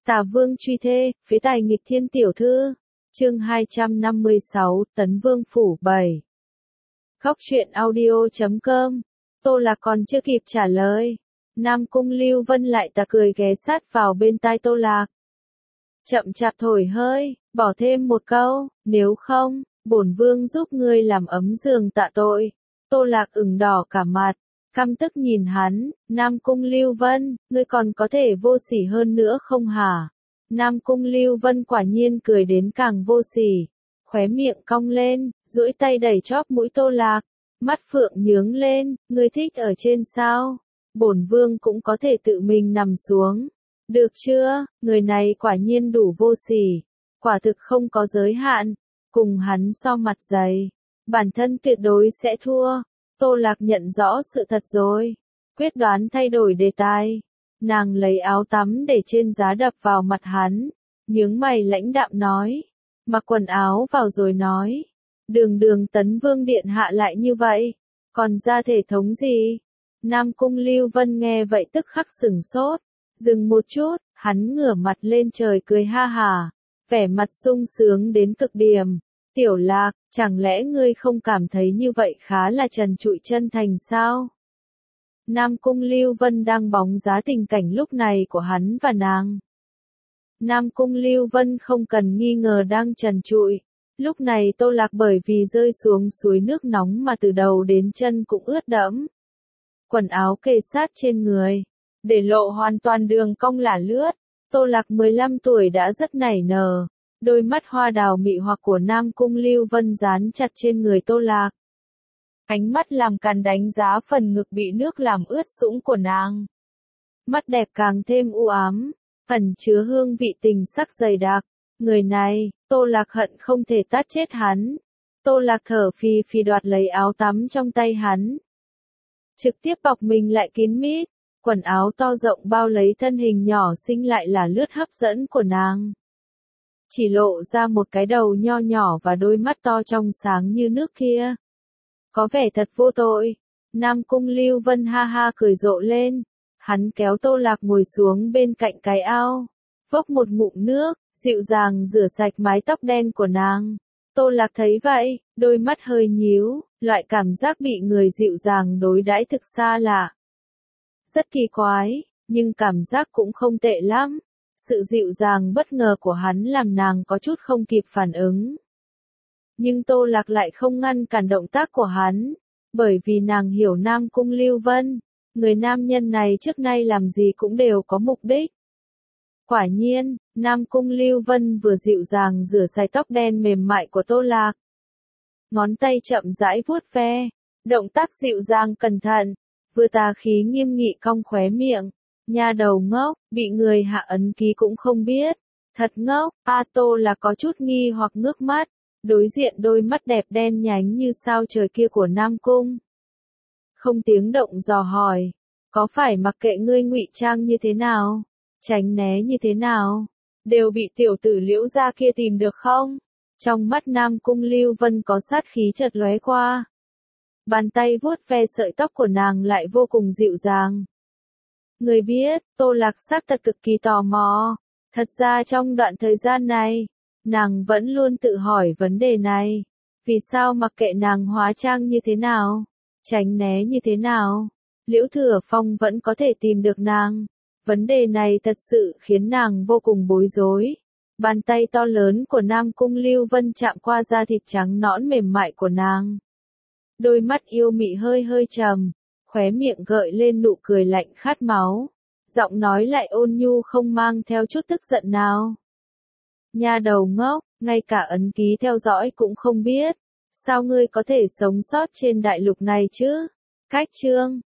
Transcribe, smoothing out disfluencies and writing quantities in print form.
Tà Vương truy thê, phế tài nghịch thiên tiểu thư. Chương 256, Tấn Vương phủ 7. Khóc chuyện audio.com. Tô Lạc còn chưa kịp trả lời, Nam Cung Lưu Vân lại ta cười ghé sát vào bên tai Tô Lạc. Chậm chạp thổi hơi, bỏ thêm một câu, nếu không, bổn vương giúp ngươi làm ấm giường tạ tội. Tô Lạc ửng đỏ cả mặt, căm tức nhìn hắn, Nam Cung Lưu Vân, ngươi còn có thể vô sỉ hơn nữa không hả? Nam Cung Lưu Vân quả nhiên cười đến càng vô sỉ, khóe miệng cong lên, duỗi tay đẩy chóp mũi Tô Lạc, mắt phượng nhướng lên, ngươi thích ở trên sao? Bổn vương cũng có thể tự mình nằm xuống. Được chưa, người này quả nhiên đủ vô sỉ, quả thực không có giới hạn, cùng hắn so mặt dày, bản thân tuyệt đối sẽ thua. Tô Lạc nhận rõ sự thật rồi, quyết đoán thay đổi đề tài. Nàng lấy áo tắm để trên giá đập vào mặt hắn, nhướng mày lãnh đạm nói, mặc quần áo vào rồi nói, đường Tấn Vương điện hạ lại như vậy, còn ra thể thống gì? Nam Cung Lưu Vân nghe vậy tức khắc sửng sốt, dừng một chút, hắn ngửa mặt lên trời cười ha hả, vẻ mặt sung sướng đến cực điểm. Tiểu Lạc, chẳng lẽ ngươi không cảm thấy như vậy khá là trần trụi chân thành sao? Nam Cung Lưu Vân đang bóng giá tình cảnh lúc này của hắn và nàng. Nam Cung Lưu Vân không cần nghi ngờ đang trần trụi. Lúc này Tô Lạc bởi vì rơi xuống suối nước nóng mà từ đầu đến chân cũng ướt đẫm. Quần áo kề sát trên người, để lộ hoàn toàn đường cong lả lướt. Tô Lạc 15 tuổi đã rất nảy nở. Đôi mắt hoa đào mị hoặc của Nam Cung Lưu Vân dán chặt trên người Tô Lạc. Ánh mắt làm càn đánh giá phần ngực bị nước làm ướt sũng của nàng. Mắt đẹp càng thêm u ám, ẩn chứa hương vị tình sắc dày đặc. Người này, Tô Lạc hận không thể tát chết hắn. Tô Lạc thở phì phì đoạt lấy áo tắm trong tay hắn, trực tiếp bọc mình lại kín mít. Quần áo to rộng bao lấy thân hình nhỏ xinh lại là lướt hấp dẫn của nàng. Chỉ lộ ra một cái đầu nho nhỏ và đôi mắt to trong sáng như nước kia. Có vẻ thật vô tội. Nam Cung Lưu Vân ha ha cười rộ lên. Hắn kéo Tô Lạc ngồi xuống bên cạnh cái ao, vốc một ngụm nước, dịu dàng rửa sạch mái tóc đen của nàng. Tô Lạc thấy vậy, đôi mắt hơi nhíu, loại cảm giác bị người dịu dàng đối đãi thực xa lạ. Rất kỳ quái, nhưng cảm giác cũng không tệ lắm. Sự dịu dàng bất ngờ của hắn làm nàng có chút không kịp phản ứng. Nhưng Tô Lạc lại không ngăn cản động tác của hắn, bởi vì nàng hiểu Nam Cung Lưu Vân, người nam nhân này trước nay làm gì cũng đều có mục đích. Quả nhiên, Nam Cung Lưu Vân vừa dịu dàng rửa sạch tóc đen mềm mại của Tô Lạc. Ngón tay chậm rãi vuốt ve, động tác dịu dàng cẩn thận, vừa tà khí nghiêm nghị cong khóe miệng. Nha đầu ngốc, bị người hạ ấn ký cũng không biết. Thật ngốc, Tô là có chút nghi hoặc ngước mắt, đối diện đôi mắt đẹp đen nhánh như sao trời kia của Nam Cung. Không tiếng động dò hỏi, có phải mặc kệ ngươi ngụy trang như thế nào, tránh né như thế nào, đều bị tiểu tử Liễu gia kia tìm được không? Trong mắt Nam Cung Lưu Vân có sát khí chợt lóe qua. Bàn tay vuốt ve sợi tóc của nàng lại vô cùng dịu dàng. Người biết, Tô Lạc xác thật cực kỳ tò mò. Thật ra trong đoạn thời gian này, nàng vẫn luôn tự hỏi vấn đề này. Vì sao mặc kệ nàng hóa trang như thế nào, tránh né như thế nào, Liễu Thừa Phong vẫn có thể tìm được nàng. Vấn đề này thật sự khiến nàng vô cùng bối rối. Bàn tay to lớn của Nam Cung Lưu Vân chạm qua da thịt trắng nõn mềm mại của nàng. Đôi mắt yêu mị hơi hơi trầm, khóe miệng gợi lên nụ cười lạnh khát máu. Giọng nói lại ôn nhu không mang theo chút tức giận nào. Nha đầu ngốc, ngay cả ấn ký theo dõi cũng không biết. Sao ngươi có thể sống sót trên đại lục này chứ? Cách chương